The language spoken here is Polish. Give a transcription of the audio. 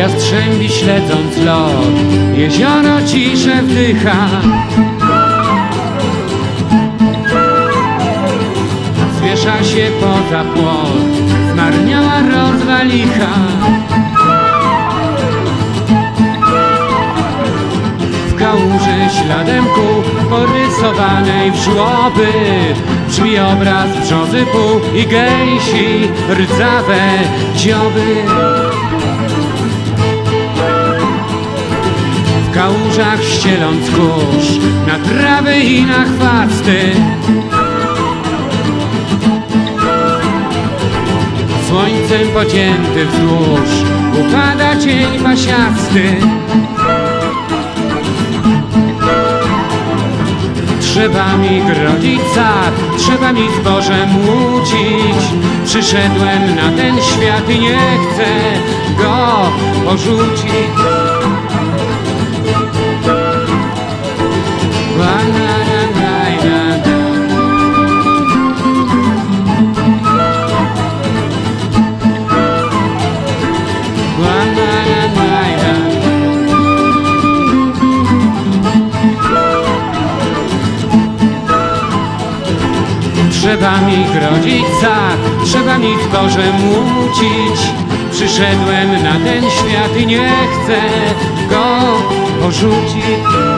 jastrzębi śledząc lot, jezioro ciszę wdycha. Zwiesza się poza płot, zmarniała rozwalicha. W kałuży śladem kół porysowanej w żłoby brzmi obraz brzozy pół i gęsi rdzawe dzioby. W kałużach ścieląc kurz na trawy i na chwasty, słońcem pocięty wzdłuż upada cień pasiasty. Trzeba mi grodzić sad, trzeba mi zbożem łucić. Przyszedłem na ten świat i nie chcę go porzucić. Trzeba mi grodzić sad, trzeba mi zbożem łucić. Przyszedłem na ten świat i nie chcę go porzucić.